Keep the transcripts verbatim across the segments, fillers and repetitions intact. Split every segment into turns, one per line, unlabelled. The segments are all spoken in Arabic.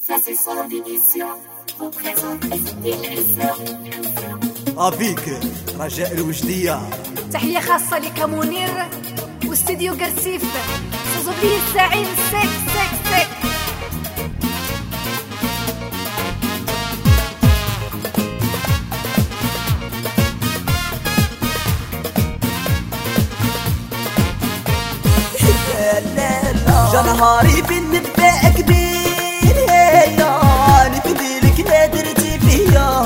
Ça c'est son émission, vous présente les émissions.
افيك رجاء الوجدية.
تحية خاصة لك منير واستديو قرسيف سوزوكي الزعيم سيك سيك سيك.
جا نهاري بين نبدا كبير هيا نبدي لك لا درتي فيا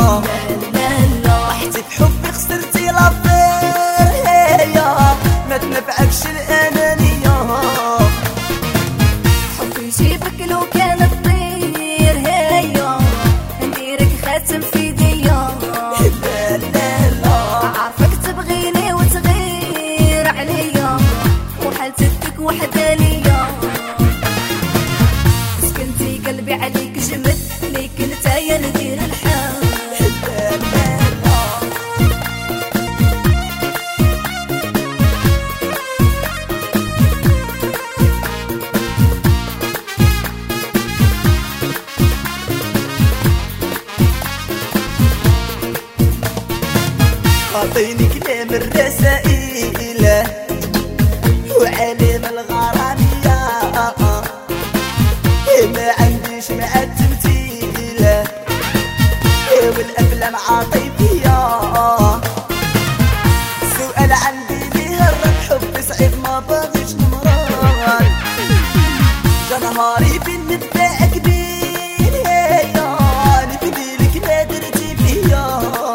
رحتي بحبي خسرتي لافير هيا ما تنفعكش الانانيه
حبي يجيبك لو كان تطير هيا نديرك خاتم في يديا.
لا لا لا
عارفك تبغيني وتغير عليا وحالتك وحدة ليا. سكنتي قلبي عليك جمد ليك نتايا ندير الحال.
عطيني كلام الرسائل وعلم الغرامية ما عنديش مع التمثيل والأفلام عاطفية. سؤال عندي ليه الرب حبي صعيب ما باغيش نمرض. جا نهاري بين نبدا كبير هيا نبدي لك لا درتي فيا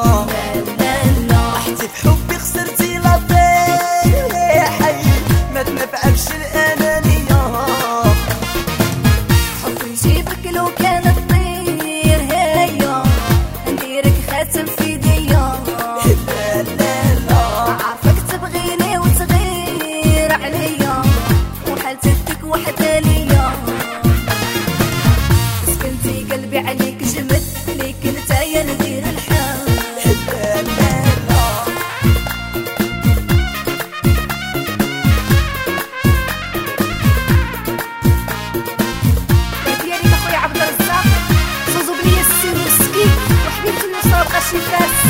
رحتي بحبي خسرتي لافير يا حي ما تنفعكش الانانيه.
حبي يجيبك لو كان تطير هيا نديرك خاتم في يديا.
لا لا لا
عارفك تبغيني وتغير عليا وحالتك وحدة ليا. سكنتي قلبي عليك جمد ليك نتايا ندير الحال.
لا لا لا
ديالي اخويا عبد الرزاق زوزو بليا السين مسكي وحبيبتي النصرة بغاشي فاس.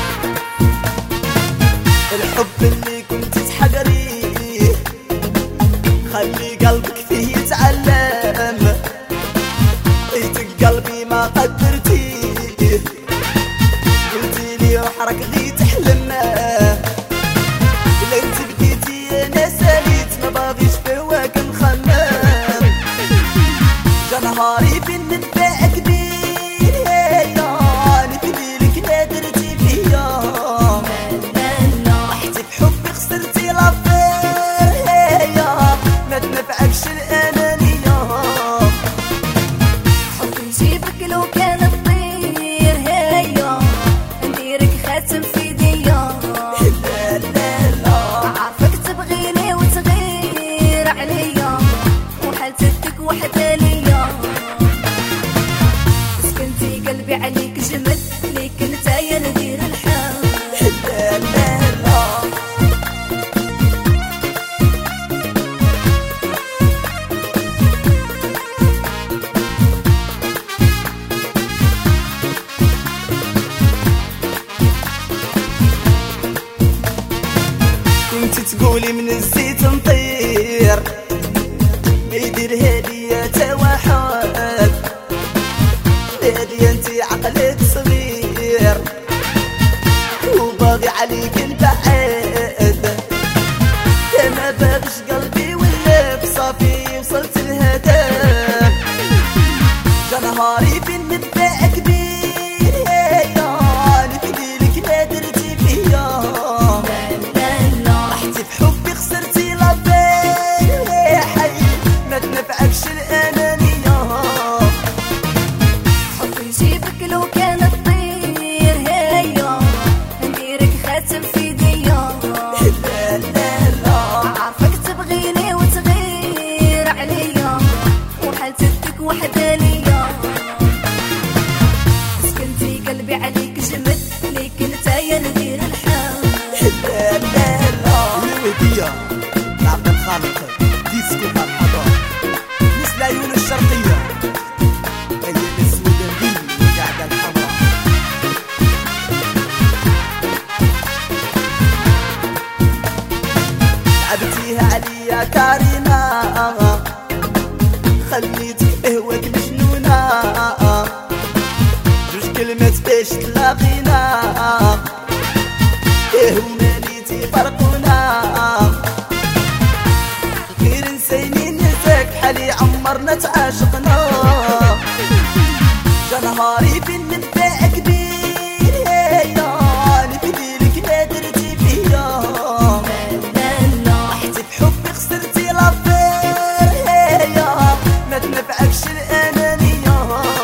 الحب اللي كنت تحقريه خلي قلبك فيه يتعلم. لقيتك قلبي ما قدرتيه قلتي لي روح راك غي تحلم. لا انت بديتي انا ساليت ما باغيش في هواك نخمم. جا نهاري بين نبدا كبير هيا نبدي لك لا درتي فيا رحتي بحبي خسرتي لافير هيا ما تنفعكش الانانيه.
حبي يجيبك لو كان تطير هيا نديرك خاتم في يديا.
لا لا لا
عارفك تبغيني وتغير عليا وحالتك وحدة ليا. سكنتي قلبي عليك جمد ليك نتايا ندير الحال.
لا لا لا كنت تقولي من الزيت نطير ما يدير هادية تا واحد. هادية انتي عقلك صغير وباغي عليك البعاد. ما باغيش قلبي ولا بصافي وصلت الهدف. جا نهاري بين نبدا كبير هيا نبدي لك لا درتي فيا رحتي بحبي خسرتي لافير يا حي ما تنفعكش الانانيه.
حبي يجيبك
نهاري بالنباع كبير هيا نبدي لك لا درتي فيا رحتي بحبي خسرتي لافير هيا ما تنفعكش الانانيه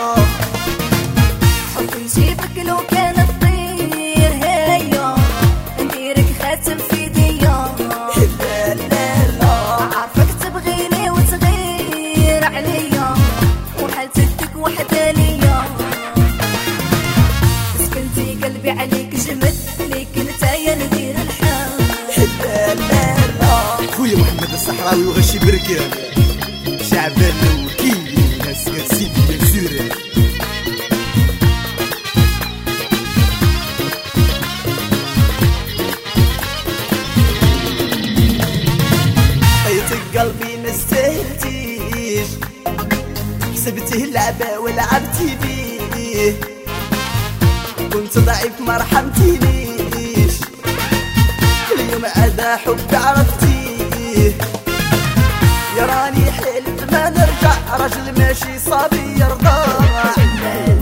حبي نجيبك لو كانت طير هيا نديرك خاتم في يديا
لا لا لا
عارفك تبغيني وتغير عليا وحالتك وحدانية سكنتي قلبي عليك جمد ليك نتايا ندير الحال
لا لا لا
خويا محمد الصحراوي وغشي بركان شعبان الوكيل ناس قاسيت بسورة
حياتك قلبي مستهلتيش حسبتيه لعبة ولعبتي بيه كنت ضعيف ما رحمتينيش اليوم عدا حب عرفتيه يا راني حلت ما نرجع رجل ماشي صبي يرضى